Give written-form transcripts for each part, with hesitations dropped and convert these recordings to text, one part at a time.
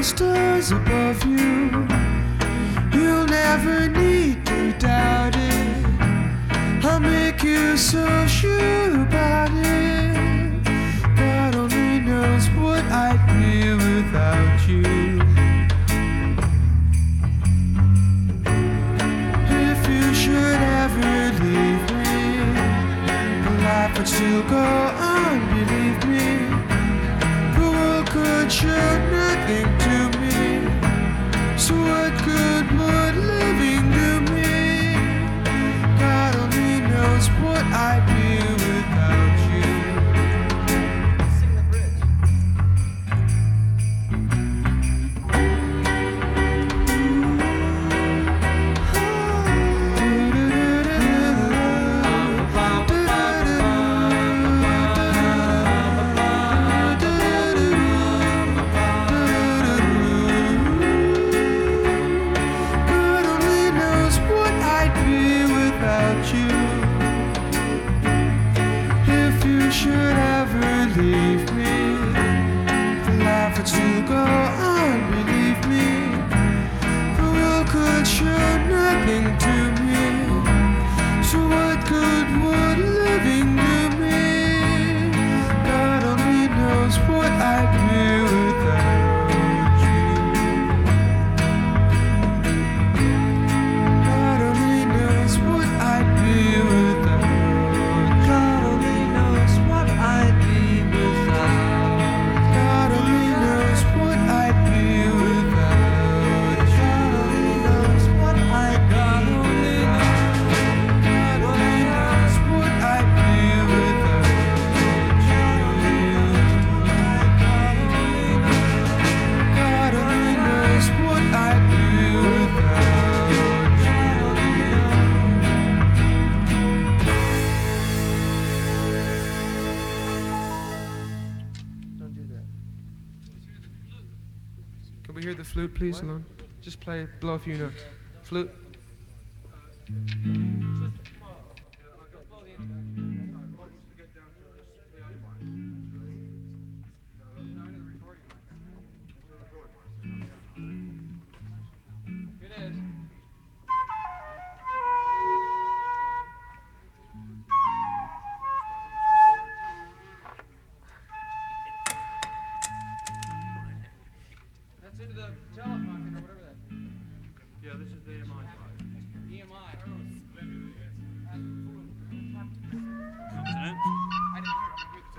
stars above you. You'll never need to doubt it. I'll make you so sure about it. God only knows what I'd be without you. If you should ever leave me, life would still go on, believe me. The world could show nothing to me, so what good would living do me? God only knows what I'd be without you. Sing the bridge. God only knows what I'd be without you. If you should ever leave me, life would still go on, believe me. The world could show nothing to me, so what good would living do me? God only knows what I'd be without you. God only knows what I'd be without. God only knows what I'd be without. God only knows what I'd be without. God only knows what I'd be without. God only knows what I'd be without. God only knows what I'd be without. Don't do that. Can we hear the flute, please, alone? Just play, blow a few notes. Flute. Here it is. That's into the telephone or whatever that. Yeah, this is the EMI side. EMI. Confident? I didn't hear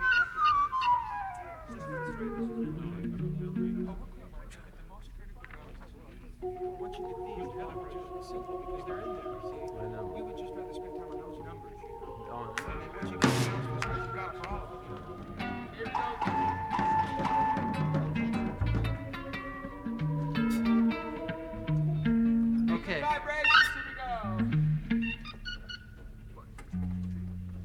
Once you get these, the other bridges are simple because they're in there. See, I know. we would just rather spend time on those numbers. Oh, And then once you get those, we'll got a problem.